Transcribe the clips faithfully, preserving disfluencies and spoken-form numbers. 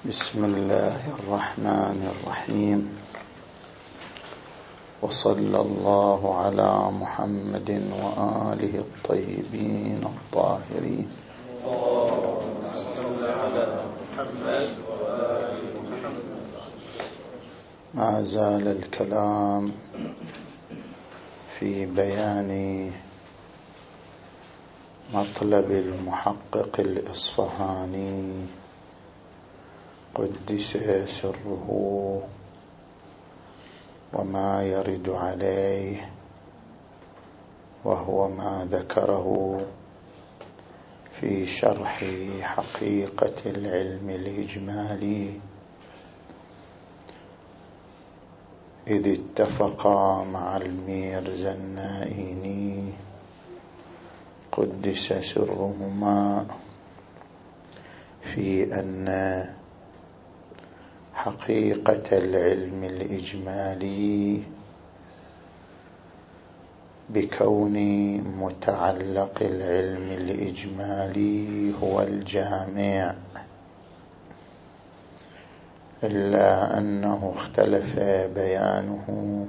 بسم الله الرحمن الرحيم، وصلى الله على محمد وآله الطيبين الطاهرين. اللهم صل على محمد وآل محمد. ما زال الكلام في بيان مطلب المحقق الإصفهاني قدس سره وما يرد عليه، وهو ما ذكره في شرح حقيقة العلم الإجمالي، إذ اتفقا مع الميرزا النائيني قدس سرهما في أن حقيقة العلم الإجمالي بكون متعلق العلم الإجمالي هو الجامع، إلا أنه اختلف بيانه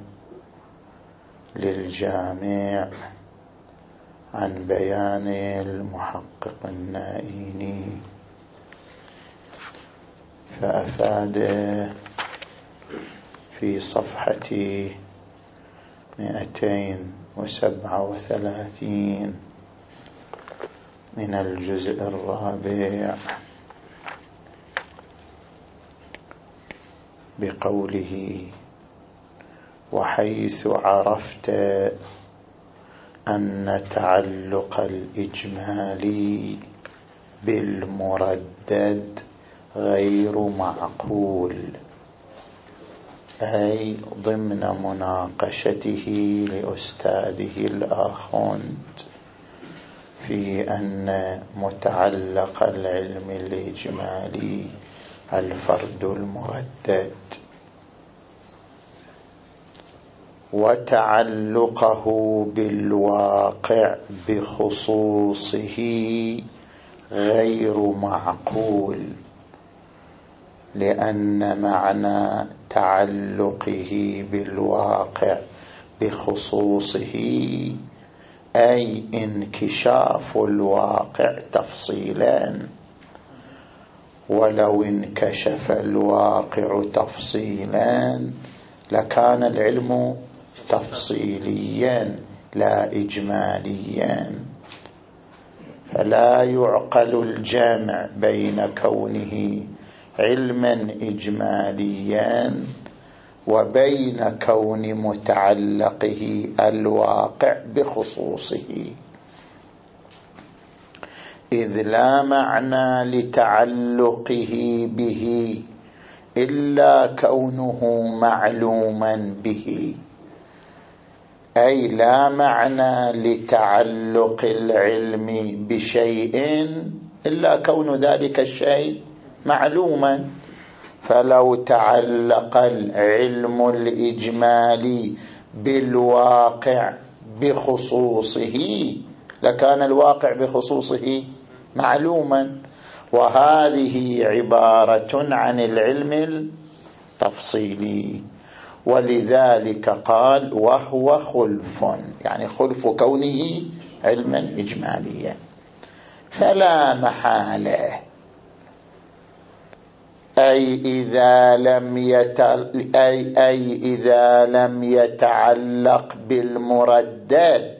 للجامع عن بيان المحقق النائيني، فأفاد في صفحة مئتين وسبعة وثلاثين من الجزء الرابع بقوله: وحيث عرفت أن تعلق الإجمالي بالمردد غير معقول، أي ضمن مناقشته لأستاذه الآخوند في أن متعلق العلم الإجمالي الفرد المردد، وتعلقه بالواقع بخصوصه غير معقول، لأن معنى تعلقه بالواقع بخصوصه أي انكشاف الواقع تفصيلا، ولو انكشف الواقع تفصيلا لكان العلم تفصيليا لا إجماليا، فلا يعقل الجمع بين كونه علما إجماليا وبين كون متعلقه الواقع بخصوصه، إذ لا معنى لتعلقه به إلا كونه معلوما به، أي لا معنى لتعلق العلم بشيء إلا كون ذلك الشيء معلوما، فلو تعلق العلم الإجمالي بالواقع بخصوصه لكان الواقع بخصوصه معلوما، وهذه عبارة عن العلم التفصيلي، ولذلك قال وهو خلف، يعني خلف كونه علما إجماليا، فلا محالة أي إذا لم يتل أي, أي إذا لم يتعلق بالمردد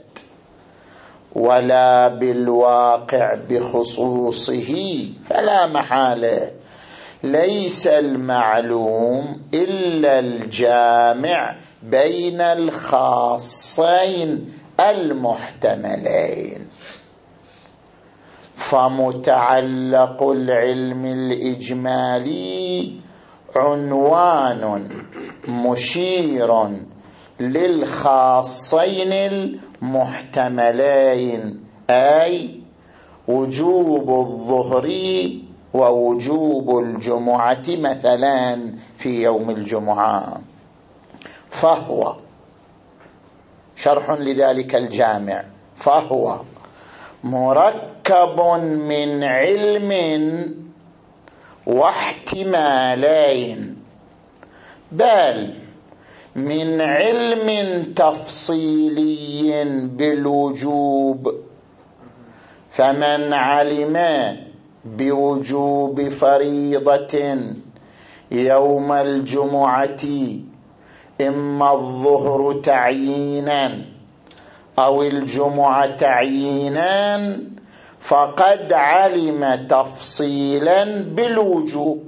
ولا بالواقع بخصوصه فلا محالة ليس المعلوم إلا الجامع بين الخاصين المحتملين، فمتعلق العلم الإجمالي عنوان مشير للخاصين المحتملين، أي وجوب الظهر ووجوب الجمعة مثلا في يوم الجمعة، فهو شرح لذلك الجامع، فهو مركب من علم واحتمالين، بل من علم تفصيلي بالوجوب، فمن علم بوجوب فريضة يوم الجمعة إما الظهر تعيينا أو الجمعة تعيينا فقد علم تفصيلا بالوجوب.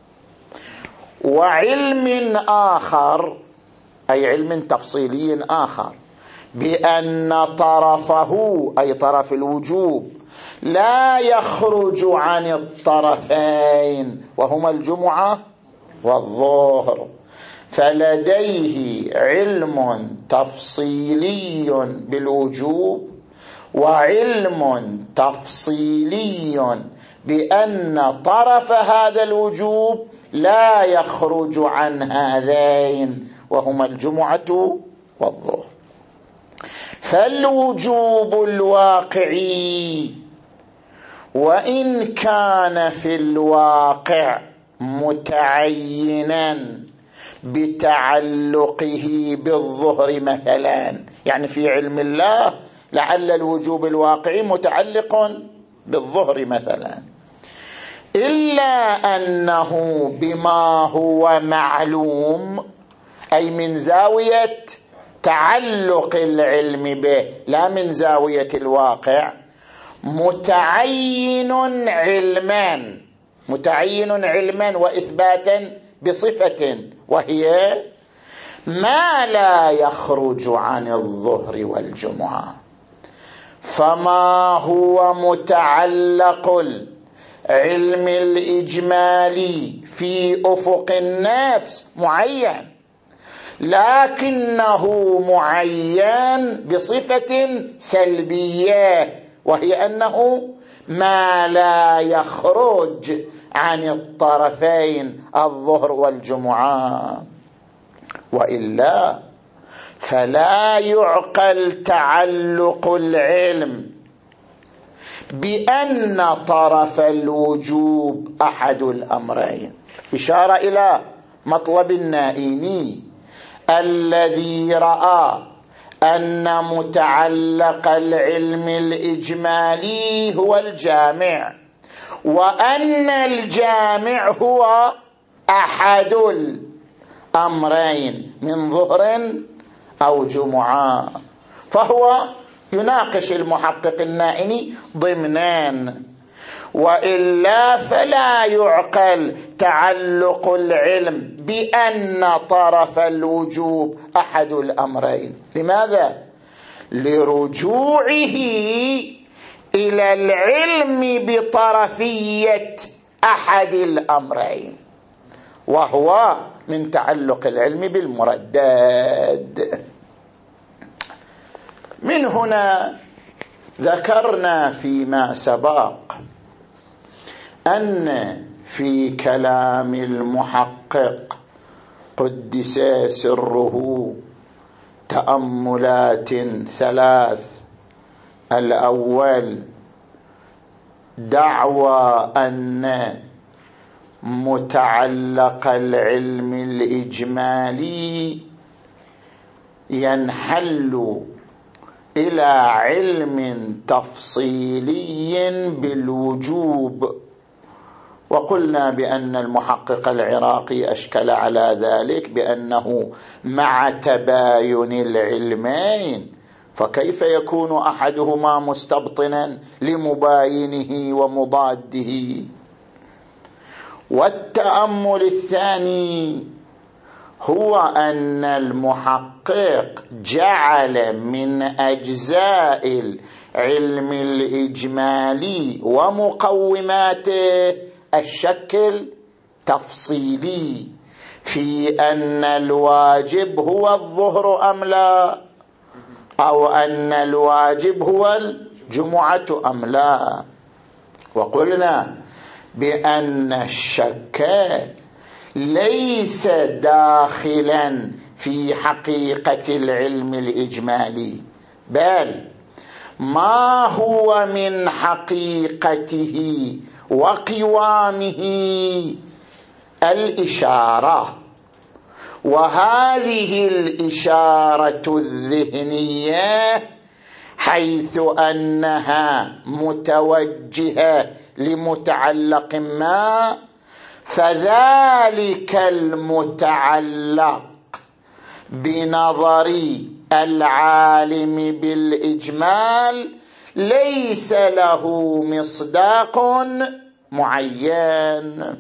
وعلم آخر، أي علم تفصيلي آخر، بأن طرفه أي طرف الوجوب لا يخرج عن الطرفين وهما الجمعة والظهر، فلديه علم تفصيلي بالوجوب وعلم تفصيلي بأن طرف هذا الوجوب لا يخرج عن هذين وهما الجمعة والظهر. فالوجوب الواقعي وإن كان في الواقع متعينا بتعلقه بالظهر مثلا، يعني في علم الله لعل الوجوب الواقعي متعلق بالظهر مثلا، إلا أنه بما هو معلوم، أي من زاوية تعلق العلم به لا من زاوية الواقع، متعين علما متعين علما وإثباتا بصفة، وهي ما لا يخرج عن الظهر والجمعة. فما هو متعلق العلم الإجمالي في أفق النفس معين، لكنه معين بصفة سلبية، وهي أنه ما لا يخرج عن الطرفين الظهر والجمعة، وإلا فلا يعقل تعلق العلم بأن طرف الوجوب أحد الأمرين. إشارة إلى مطلب النائيني الذي رأى أن متعلق العلم الإجمالي هو الجامع، وأن الجامع هو أحد الأمرين من ظهر أو جمعة، فهو يناقش المحقق النائني ضمنان، وإلا فلا يعقل تعلق العلم بأن طرف الوجوب أحد الأمرين. لماذا؟ لرجوعه إلى العلم بطرفية أحد الأمرين، وهو من تعلق العلم بالمردد. من هنا ذكرنا فيما سبق أن في كلام المحقق قدس سره تأملات ثلاث. الأول دعوى أن متعلق العلم الإجمالي ينحل إلى علم تفصيلي بالوجوب، وقلنا بأن المحقق العراقي أشكل على ذلك بأنه مع تباين العلمين فكيف يكون أحدهما مستبطنا لمباينه ومضاده. والتأمل الثاني هو أن المحقق جعل من أجزاء العلم الإجمالي ومقوماته الشكل تفصيلي في أن الواجب هو الظهر أم لا، أو أن الواجب هو الجمعة أم لا. وقلنا بأن الشك ليس داخلا في حقيقة العلم الإجمالي، بل ما هو من حقيقته وقوامه الإشارة، وهذه الإشارة الذهنية حيث أنها متوجهة لمتعلق ما، فذلك المتعلق بنظر العالم بالإجمال ليس له مصداق معين.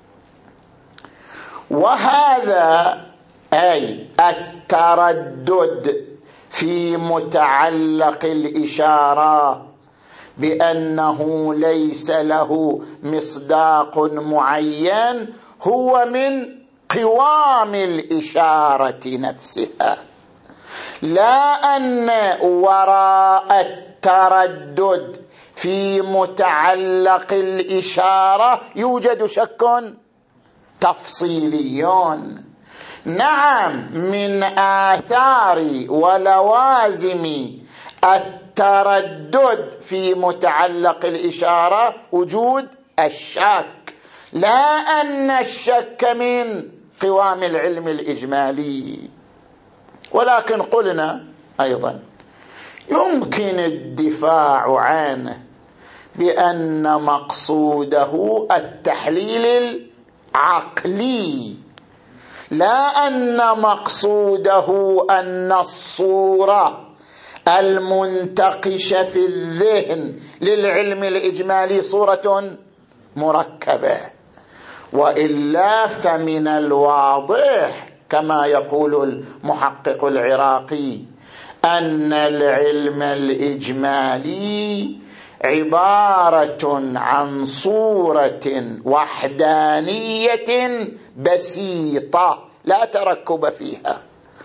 وهذا أي التردد في متعلق الإشارة بأنه ليس له مصداق معين هو من قوام الإشارة نفسها، لا أن وراء التردد في متعلق الإشارة يوجد شك تفصيليون. نعم، من آثار ولوازم التردد في متعلق الإشارة وجود الشك، لا أن الشك من قوام العلم الإجمالي. ولكن قلنا أيضا يمكن الدفاع عنه بأن مقصوده التحليل العقلي، لا أن مقصوده أن الصورة المنتقشة في الذهن للعلم الإجمالي صورة مركبة. وإلا فمن الواضح كما يقول المحقق العراقي أن العلم الإجمالي عبارة عن صورة وحدانية بسيطة لا تركب فيها،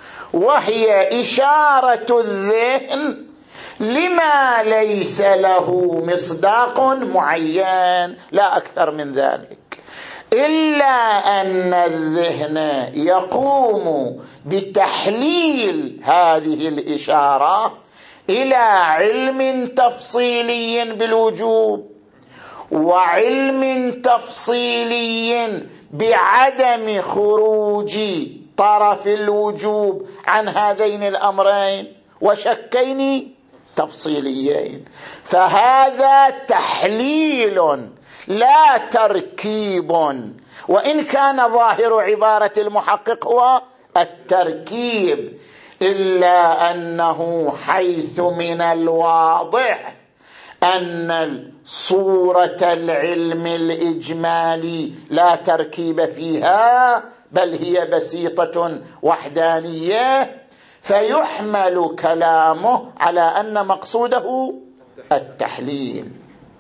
وهي إشارة الذهن لما ليس له مصداق معين، لا أكثر من ذلك، إلا أن الذهن يقوم بتحليل هذه الإشارة إلى علم تفصيلي بالوجوب، وعلم تفصيلي بعدم خروج طرف الوجوب عن هذين الأمرين، وشكين تفصيليين. فهذا تحليل لا تركيب، وإن كان ظاهر عبارة المحقق هو التركيب، إلا أنه حيث من الواضح أن صورة العلم الإجمالي لا تركيب فيها بل هي بسيطة وحدانية، فيحمل كلامه على أن مقصوده التحليل.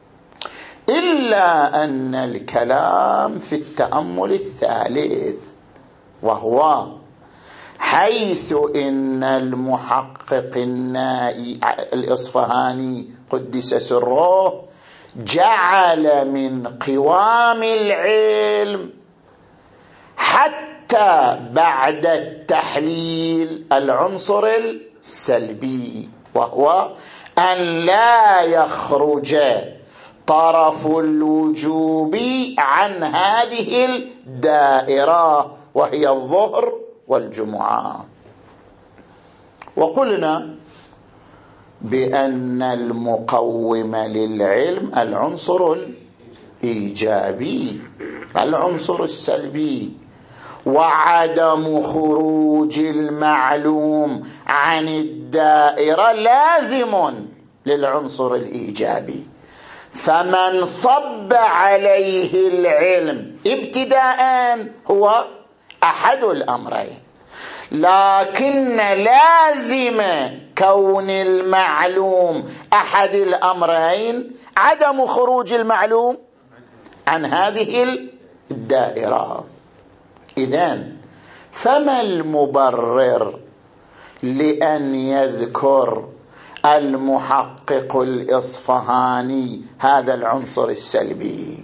إلا أن الكلام في التأمل الثالث، وهو حيث إن المحقق النائي الإصفهاني قدس سره جعل من قوام العلم حتى بعد التحليل العنصر السلبي، وهو أن لا يخرج طرف الوجوب عن هذه الدائرة وهي الظهر والجمعة. وقلنا بأن المقوم للعلم العنصر الإيجابي، العنصر السلبي وعدم خروج المعلوم عن الدائرة لازم للعنصر الإيجابي. فمن صب عليه العلم ابتداء هو أحد الأمرين، لكن لازم كون المعلوم أحد الأمرين عدم خروج المعلوم عن هذه الدائرة. إذن فما المبرر لأن يذكر المحقق الإصفهاني هذا العنصر السلبي؟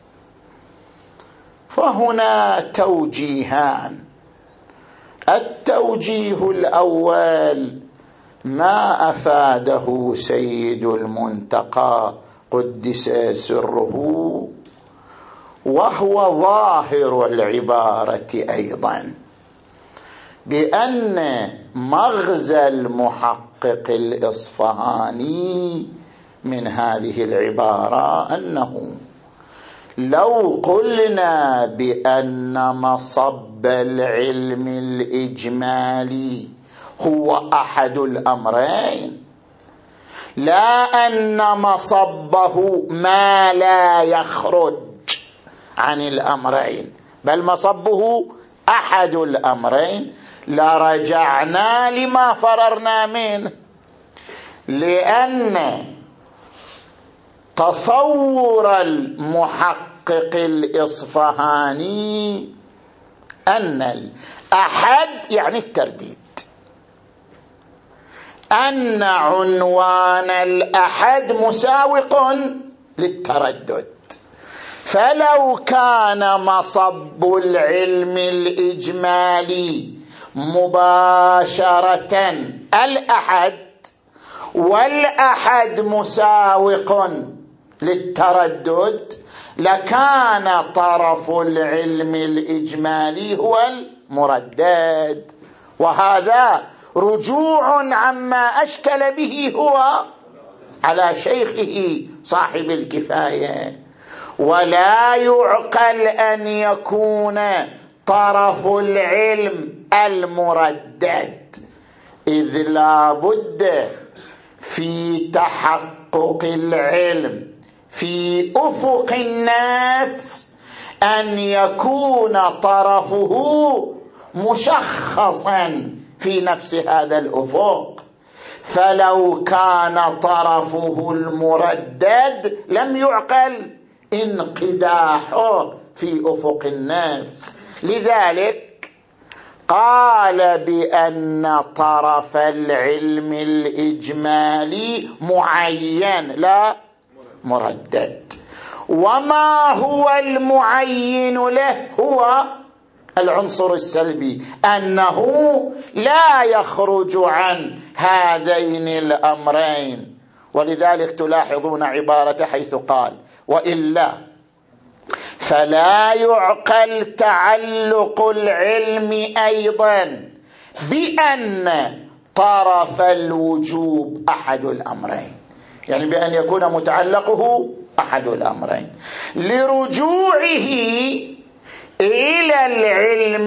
فهنا توجيهان. التوجيه الأول ما أفاده سيد المنتقى قدس سره، وهو ظاهر العبارة أيضا، بأن مغزى المحقق الإصفهاني من هذه العبارة أنه لو قلنا بأن مصب العلم الإجمالي هو أحد الأمرين، لا أن مصبه ما لا يخرج عن الأمرين، بل مصبه أحد الأمرين، لرجعنا لما فررنا منه، لأن تصور المحقق الإصفهاني أن الأحد يعني الترديد، أن عنوان الأحد مساوق للتردد. فلو كان مصب العلم الإجمالي مباشرة الأحد، والأحد مساوق للتردد، لكان طرف العلم الإجمالي هو المردد، وهذا رجوع عما أشكل به هو على شيخه صاحب الكفاية. ولا يعقل أن يكون طرف العلم المردد، إذ لا بد في تحقق العلم في أفق النفس أن يكون طرفه مشخصا في نفس هذا الأفق. فلو كان طرفه المردد لم يعقل انقداحه في أفق النفس. لذلك قال بأن طرف العلم الإجمالي معين لا مردد. وما هو المعين له؟ هو العنصر السلبي، أنه لا يخرج عن هذين الأمرين. ولذلك تلاحظون عبارة حيث قال وإلا فلا يعقل تعلق العلم أيضا بأن طرف الوجوب أحد الأمرين، يعني بأن يكون متعلقه أحد الأمرين، لرجوعه إلى العلم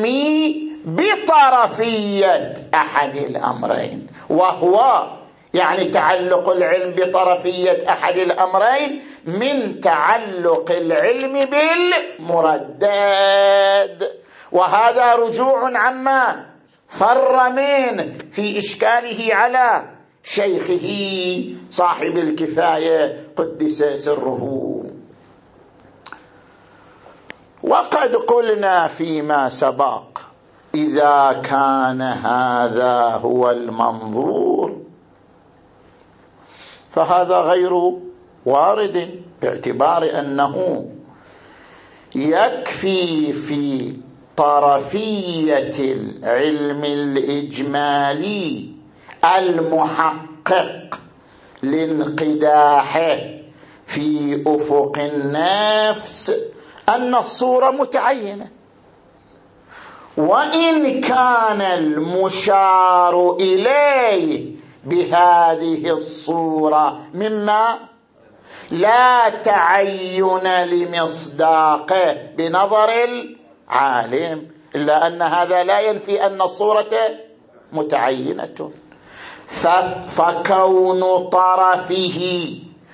بطرفية أحد الأمرين، وهو يعني تعلق العلم بطرفية أحد الأمرين من تعلق العلم بالمردد. وهذا رجوع عما فر منه في إشكاله على شيخه صاحب الكفاية قدس سره. وقد قلنا فيما سبق إذا كان هذا هو المنظور فهذا غير وارد، باعتبار أنه يكفي في طرفية العلم الإجمالي المحقق لانقداحه في أفق النفس أن الصورة متعينة، وإن كان المشار إليه بهذه الصورة مما لا تعين لمصداقه بنظر العالم، إلا أن هذا لا ينفي أن الصورة متعينة. فكون طرفه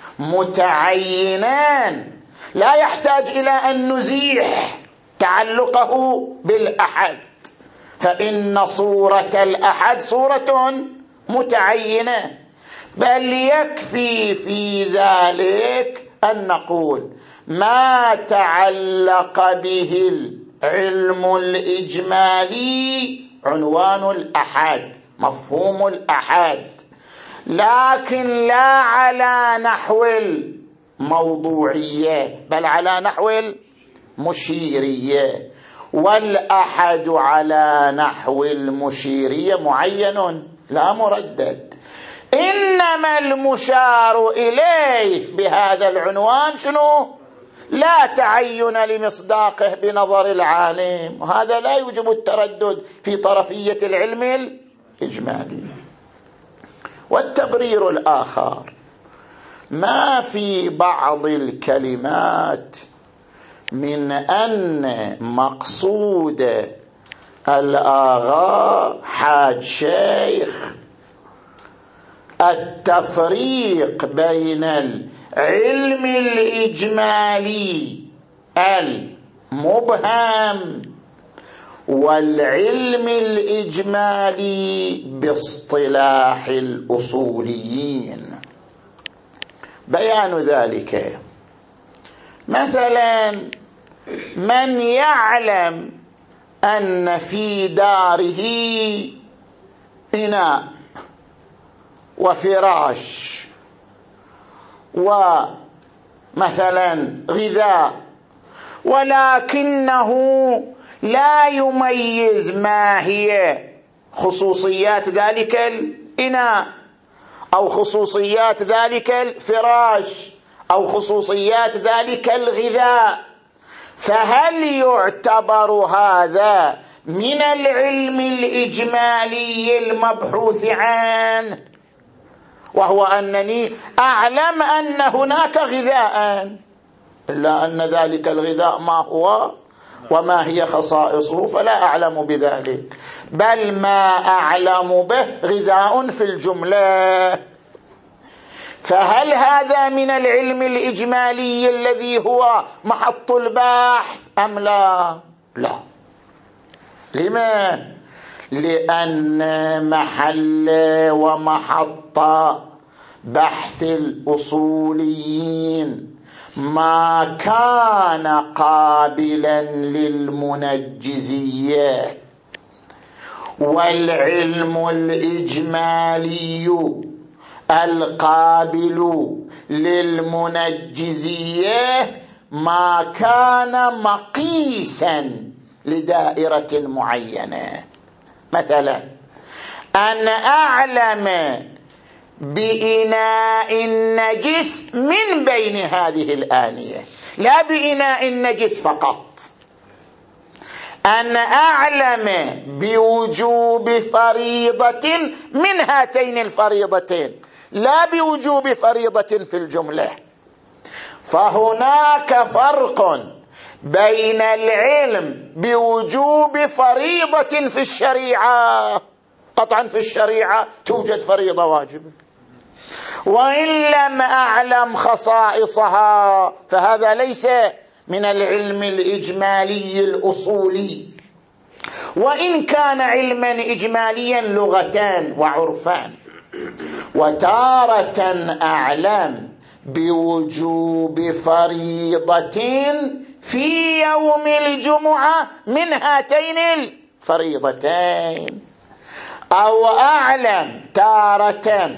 متعينان لا يحتاج إلى أن نزيح تعلقه بالأحد، فإن صورة الأحد صورة متعينة، بل يكفي في ذلك أن نقول ما تعلق به العلم الإجمالي عنوان الأحد، مفهوم الأحد، لكن لا على نحو الموضوعية بل على نحو المشيرية، والأحد على نحو المشيرية معين لا مردد. إنما المشار إليه بهذا العنوان شنو؟ لا تعين لمصداقه بنظر العالم، وهذا لا يوجب التردد في طرفية العلم الإجمالي. والتبرير الآخر: ما في بعض الكلمات من أن مقصود الآغا حاج شيخ التفريق بين العلم الإجمالي المبهم والعلم الإجمالي باصطلاح الأصوليين. بيان ذلك: مثلا من يعلم أن في داره إناء وفراش ومثلا غذاء، ولكنه لا يميز ما هي خصوصيات ذلك الإناء أو خصوصيات ذلك الفراش أو خصوصيات ذلك الغذاء، فهل يعتبر هذا من العلم الإجمالي المبحوث عنه؟ وهو أنني أعلم أن هناك غذاء، إلا أن ذلك الغذاء ما هو وما هي خصائصه فلا أعلم بذلك، بل ما أعلم به غذاء في الجملة. فهل هذا من العلم الإجمالي الذي هو محط البحث أم لا؟ لا. لما؟ لأن محل ومحط بحث الأصوليين ما كان قابلا للمنجزية، والعلم الإجمالي القابل للمنجزية ما كان مقيسا لدائرة معينة. مثلا أن أعلم بإناء النجس من بين هذه الآنية، لا بإناء النجس فقط. أن أعلم بوجوب فريضة من هاتين الفريضتين، لا بوجوب فريضة في الجملة. فهناك فرق بين العلم بوجوب فريضة في الشريعة، قطعا في الشريعة توجد فريضة واجبة، وإن لم أعلم خصائصها فهذا ليس من العلم الإجمالي الأصولي، وإن كان علما إجماليا لغتان وعرفان. وتارة أعلم بوجوب فريضة في يوم الجمعة من هاتين الفريضتين، أو أعلم تارة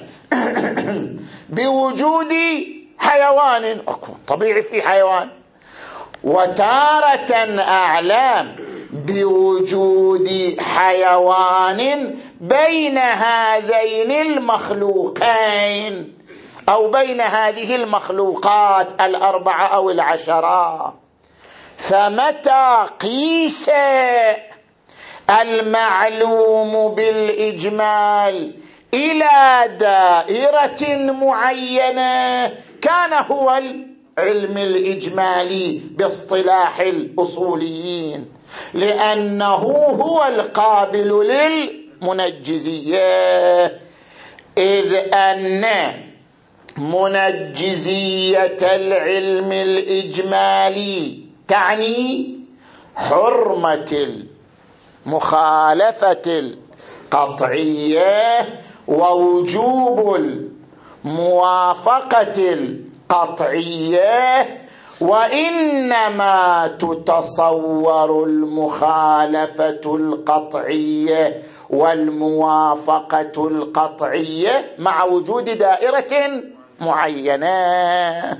بوجود حيوان طبيعي في حيوان، وتارة أعلم بوجود حيوان بين هذين المخلوقين أو بين هذه المخلوقات الأربعة أو العشرة. فمتى قيس المعلوم بالإجمال إلى دائرة معينة كان هو العلم الإجمالي باصطلاح الأصوليين، لأنه هو القابل للمنجزية، إذ أن منجزية العلم الإجمالي تعني حرمة المخالفة القطعية ووجوب الموافقة القطعية، وإنما تتصور المخالفة القطعية والموافقة القطعية مع وجود دائرة معينة.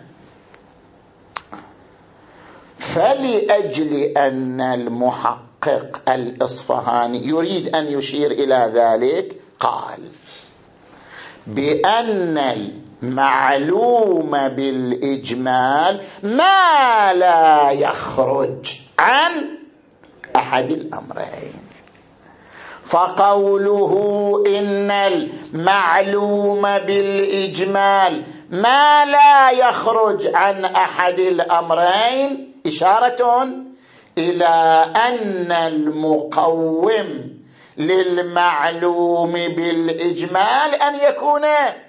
فلأجل أن المحقق الإصفهاني يريد أن يشير إلى ذلك قال: بأن المعلوم بالإجمال ما لا يخرج عن أحد الأمرين. فقوله إن المعلوم بالإجمال ما لا يخرج عن أحد الأمرين إشارة إلى أن المقوم للمعلوم بالإجمال أن يكون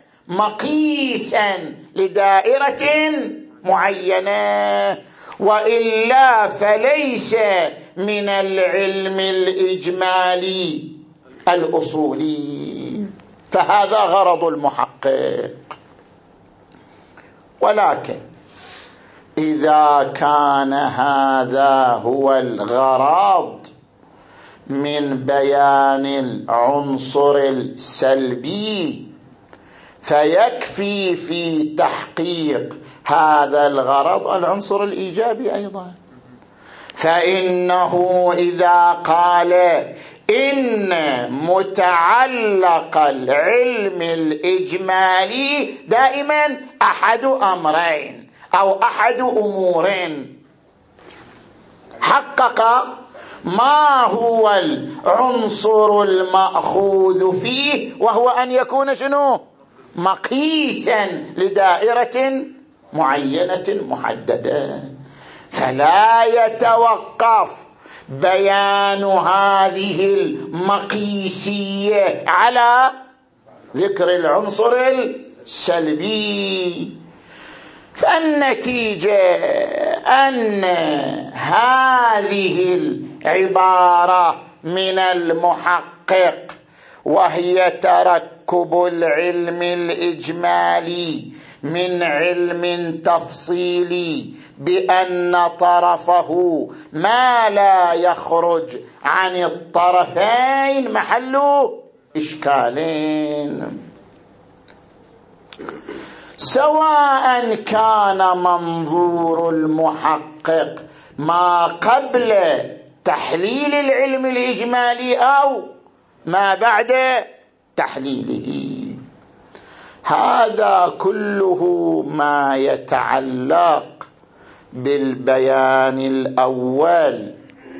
مقيسا لدائرة معينة، وإلا فليس من العلم الإجمالي الأصولي. فهذا غرض المحقق. ولكن إذا كان هذا هو الغرض من بيان العنصر السلبي، فيكفي في تحقيق هذا الغرض العنصر الإيجابي أيضا. فإنه إذا قال إن متعلق العلم الإجمالي دائما أحد أمرين أو أحد أمورين، حقق ما هو العنصر المأخوذ فيه، وهو أن يكون شنو؟ مقيسا لدائرة معينة محددة. فلا يتوقف بيان هذه المقيسية على ذكر العنصر السلبي. فالنتيجة أن هذه العبارة من المحقق، وهي تركب العلم الإجمالي من علم تفصيلي بأن طرفه ما لا يخرج عن الطرفين، محل إشكالين. سواء كان منظور المحقق ما قبل تحليل العلم الإجمالي أو ما بعد تحليله. هذا كله ما يتعلق بالبيان الأول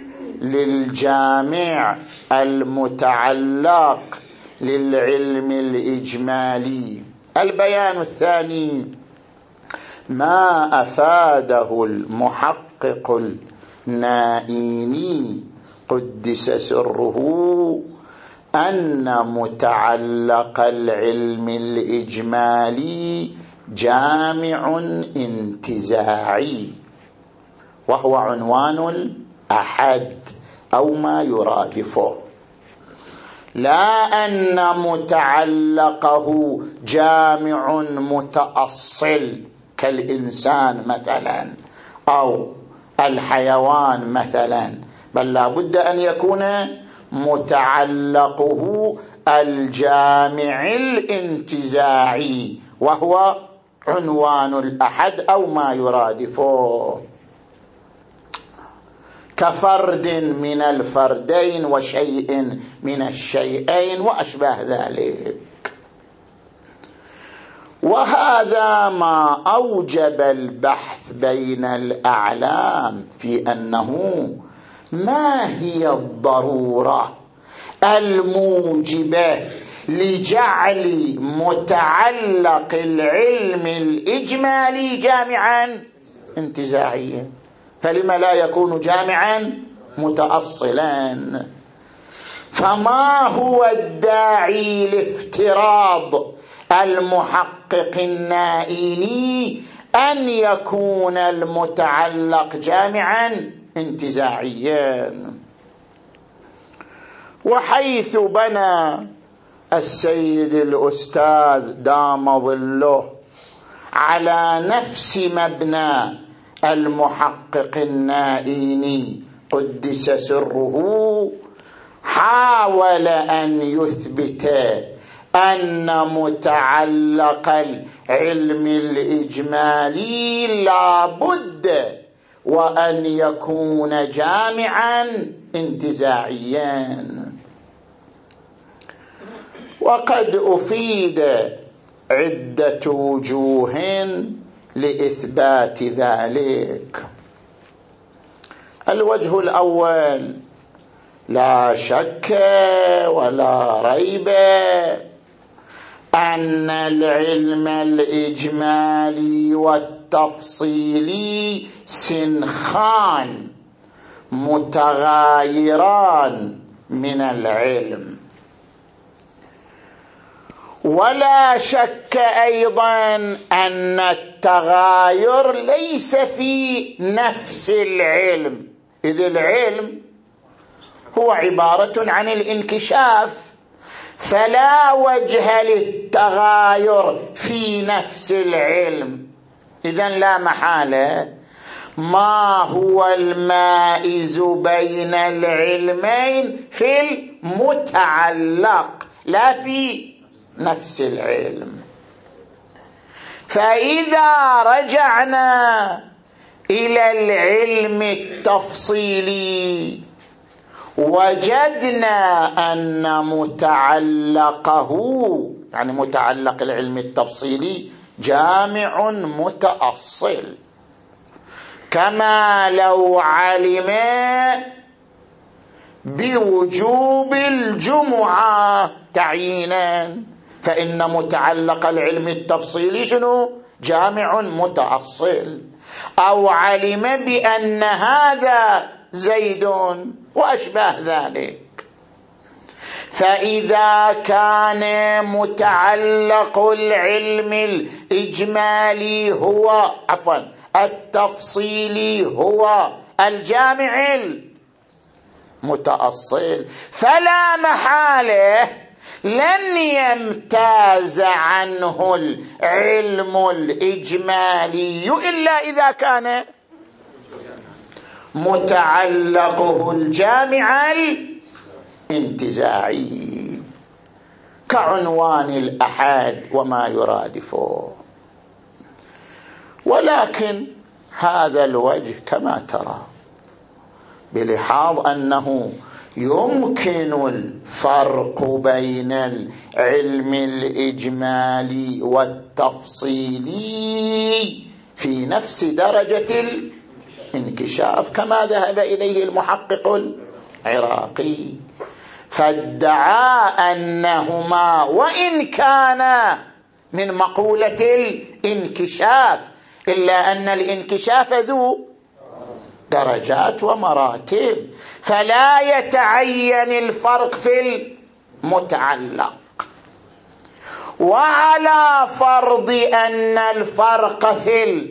للجامع المتعلق للعلم الإجمالي. البيان الثاني ما أفاده المحقق النائيني قدس سره أن متعلق العلم الإجمالي جامع انتزاعي، وهو عنوان الأحد أو ما يرادفه، لا أن متعلقه جامع متأصل كالإنسان مثلا أو الحيوان مثلا، بل لا بد أن يكون متعلقه الجامع الانتزاعي، وهو عنوان الأحد أو ما يرادفه، كفرد من الفردين وشيء من الشيئين وأشباه ذلك. وهذا ما أوجب البحث بين الأعلام في أنه ما هي الضرورة الموجبة لجعل متعلق العلم الإجمالي جامعا انتزاعيا، فلما لا يكون جامعا متأصلا؟ فما هو الداعي لافتراض المحقق النائيني أن يكون المتعلق جامعا انتزاعيا؟ وحيث بنى السيد الأستاذ دام ظله على نفس مبنى المحقق النائيني قدس سره، حاول أن يثبت أن متعلق العلم الإجمالي لا بد وأن يكون جامعا انتزاعيا. وقد أفيد عدة وجوه لإثبات ذلك. الوجه الأول: لا شك ولا ريب أن العلم الإجمالي والتفصيلي سنخان متغايران من العلم، ولا شك أيضا أن التغاير ليس في نفس العلم، إذ العلم هو عبارة عن الانكشاف، فلا وجه للتغاير في نفس العلم. إذن لا محالة ما هو المائز بين العلمين في المتعلق لا في نفس العلم. فإذا رجعنا إلى العلم التفصيلي وجدنا أن متعلقه، يعني متعلق العلم التفصيلي، جامع متأصل، كما لو علم بوجوب الجمعة تعيينا، فإن متعلق العلم التفصيلي شنو؟ جامع متأصل. أو علم بأن هذا زيد وأشباه ذلك. فإذا كان متعلق العلم الإجمالي هو عفوا التفصيلي هو الجامع المتأصل، فلا محالة لن يمتاز عنه العلم الإجمالي إلا إذا كان متعلقه الجامع الانتزاعي، كعنوان الأحد وما يرادفه. ولكن هذا الوجه كما ترى بلحاظ أنه يمكن الفرق بين العلم الإجمالي والتفصيلي في نفس درجة الانكشاف كما ذهب إليه المحقق العراقي، فادعى أنهما وإن كان من مقولة الانكشاف إلا أن الانكشاف ذو درجات ومراتب، فلا يتعين الفرق في المتعلق. وعلى فرض أن الفرق في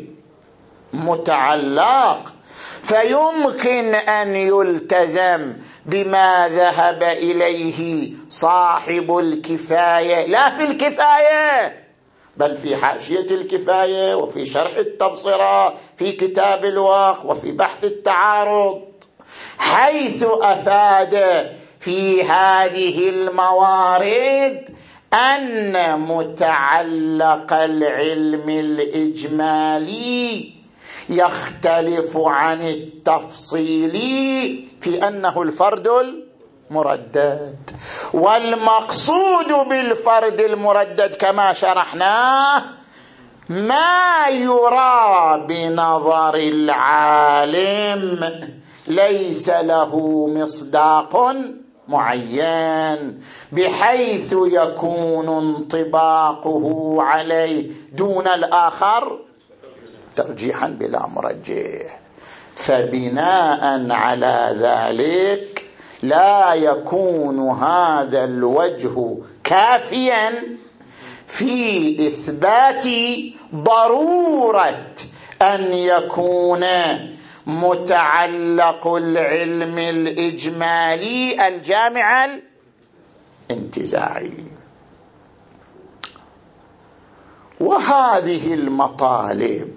المتعلق فيمكن أن يلتزم بما ذهب إليه صاحب الكفاية، لا في الكفاية بل في حاشية الكفاية وفي شرح التبصرة في كتاب الوقت وفي بحث التعارض، حيث أفاد في هذه الموارد أن متعلق العلم الإجمالي يختلف عن التفصيلي في أنه الفرد المردد، والمقصود بالفرد المردد كما شرحناه ما يرى بنظر العالم ليس له مصداق معين بحيث يكون انطباقه عليه دون الآخر ترجيحا بلا مرجح. فبناء على ذلك لا يكون هذا الوجه كافيا في إثبات ضرورة أن يكون متعلق العلم الإجمالي الجامع الانتزاعي. وهذه المطالب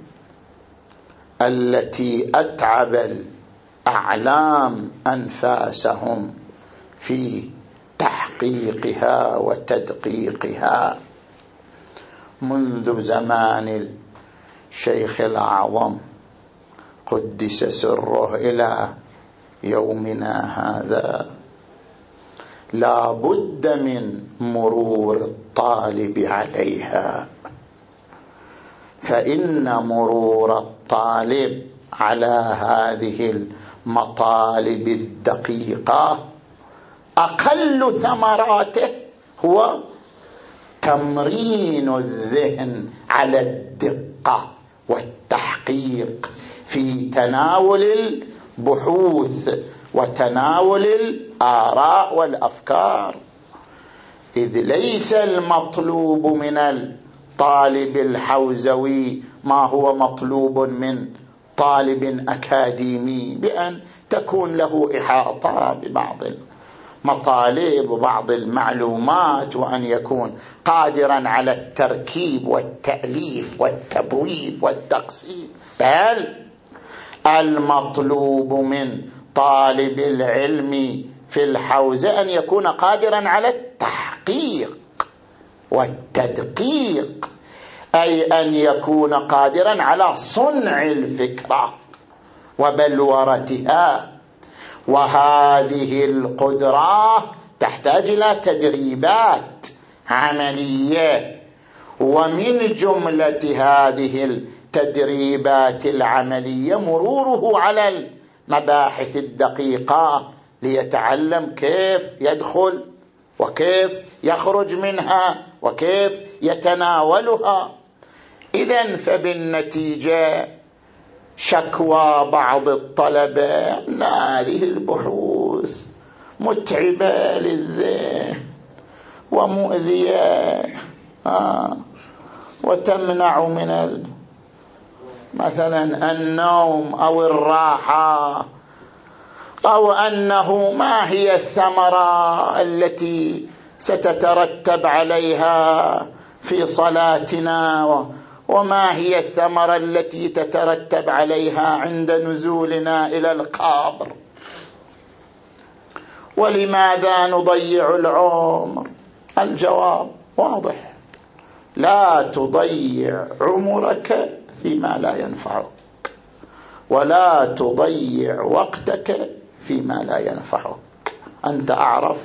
التي أتعب الأعلام أنفاسهم في تحقيقها وتدقيقها منذ زمان الشيخ الأعظم قدس سره إلى يومنا هذا، لا بد من مرور الطالب عليها فإن مرور الطالب على هذه المطالب الدقيقة أقل ثمراته هو تمرين الذهن على الدقة والتحقيق في تناول البحوث وتناول الآراء والأفكار، إذ ليس المطلوب من الطالب الحوزوي ما هو مطلوب من طالب أكاديمي، بأن تكون له إحاطة ببعض المطالب وبعض المعلومات، وأن يكون قادرا على التركيب والتأليف والتبويب والتقسيم، بل المطلوب من طالب العلم في الحوزة أن يكون قادرا على التحقيق والتدقيق، أي أن يكون قادرا على صنع الفكرة وبلورتها. وهذه القدرة تحتاج إلى تدريبات عملية، ومن جملة هذه التدريبات العملية مروره على المباحث الدقيقة ليتعلم كيف يدخل وكيف يخرج منها وكيف يتناولها. إذن فبالنتيجة شكوى بعض الطلبة أن هذه البحوث متعبة للذهن ومؤذية آه وتمنع من مثلا النوم أو الراحة، أو أنه ما هي الثمرة التي ستترتب عليها في صلاتنا، وما هي الثمرة التي تترتب عليها عند نزولنا إلى القبر، ولماذا نضيع العمر؟ الجواب واضح: لا تضيع عمرك فيما لا ينفعك، ولا تضيع وقتك فيما لا ينفعك. أنت أعرف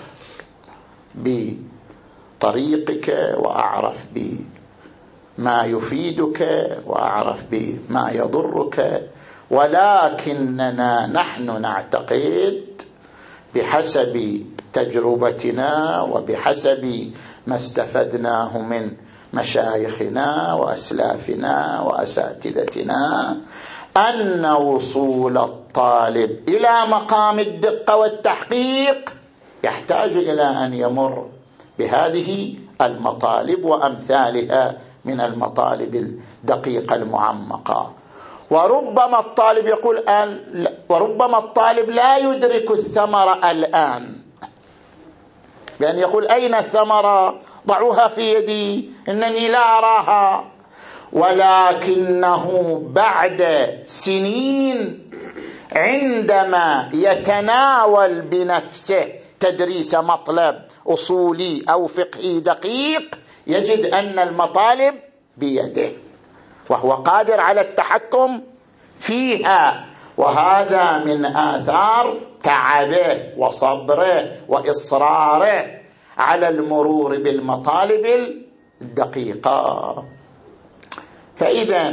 بطريقك وأعرف بما يفيدك وأعرف بما يضرك، ولكننا نحن نعتقد بحسب تجربتنا وبحسب ما استفدناه من مشايخنا وأسلافنا وأساتذتنا أن وصول الطالب إلى مقام الدقة والتحقيق يحتاج إلى أن يمر بهذه المطالب وأمثالها من المطالب الدقيقة المعمقة. وربما الطالب يقول وربما الطالب لا يدرك الثمرة الآن، بأن يقول أين الثمرة؟ ضعوها في يدي، إنني لا أراها. ولكنه بعد سنين عندما يتناول بنفسه تدريس مطلب أصولي أو فقهي دقيق يجد أن المطالب بيده وهو قادر على التحكم فيها، وهذا من آثار تعبه وصبره وإصراره على المرور بالمطالب الدقيقة. فإذا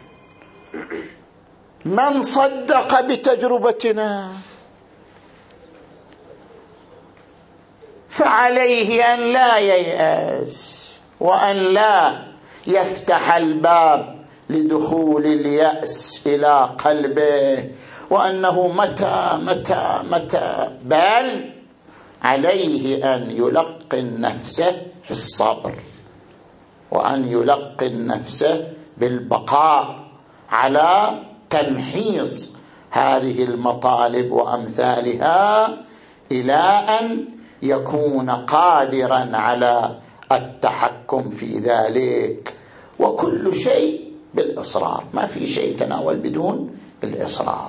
من صدق بتجربتنا فعليه أن لا ييأس وأن لا يفتح الباب لدخول اليأس إلى قلبه، وأنه متى متى متى، بل عليه أن يلقن نفسه بالصبر، وأن يلقن نفسه بالبقاء على تمحيص هذه المطالب وأمثالها إلى أن يكون قادرا على التحكم في ذلك. وكل شيء بالإصرار، ما في شيء تناول بدون الإصرار.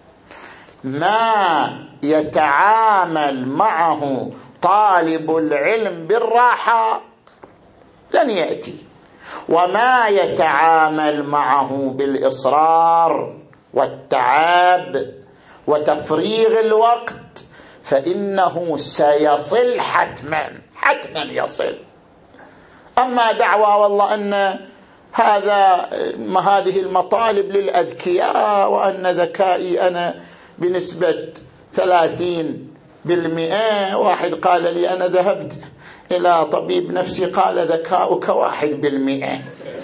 ما يتعامل معه طالب العلم بالراحة لن يأتي، وما يتعامل معه بالإصرار والتعب وتفريغ الوقت فإنه سيصل حتما حتما يصل. أما دعوة والله أن هذا ما هذه المطالب للأذكياء، وأن ذكائي أنا بنسبة ثلاثين بالمئة. واحد قال لي أنا ذهبت إلى طبيب نفسي قال ذكاؤك واحد بالمئة.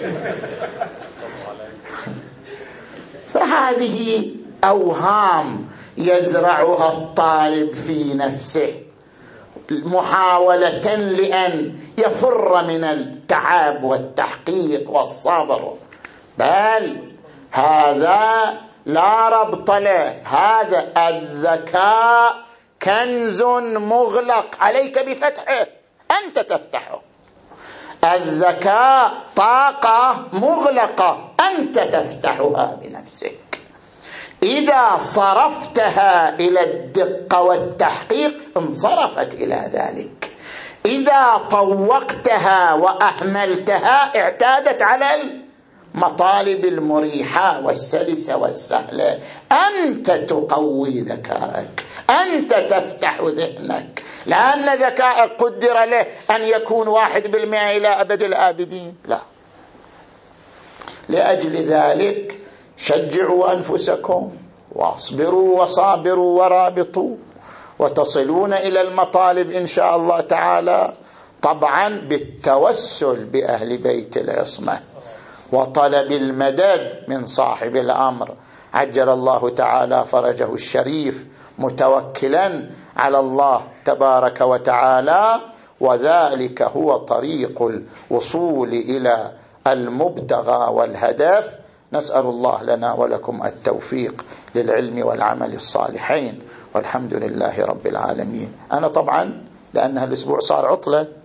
فهذه أوهام يزرعها الطالب في نفسه محاولة لأن يفر من التعب والتحقيق والصبر، بل هذا لا ربط له. هذا الذكاء كنز مغلق عليك بفتحه، أنت تفتحه. الذكاء طاقة مغلقة، أنت تفتحها بنفسك. إذا صرفتها إلى الدقة والتحقيق انصرفت إلى ذلك. إذا طوقتها وأهملتها اعتادت على المطالب المريحة والسلسة والسهلة. أنت تقوي ذكائك، أنت تفتح ذهنك، لأن ذكائك قدر له أن يكون واحد بالمئة إلى أبد الآبدين، لا. لأجل ذلك شجعوا أنفسكم واصبروا وصابروا ورابطوا، وتصلون إلى المطالب إن شاء الله تعالى، طبعا بالتوسل بأهل بيت العصمة وطلب المدد من صاحب الأمر عجل الله تعالى فرجه الشريف، متوكلا على الله تبارك وتعالى. وذلك هو طريق الوصول إلى المبتغى والهدف. نسأل الله لنا ولكم التوفيق للعلم والعمل الصالحين، والحمد لله رب العالمين. أنا طبعا لأنها الأسبوع صار عطلة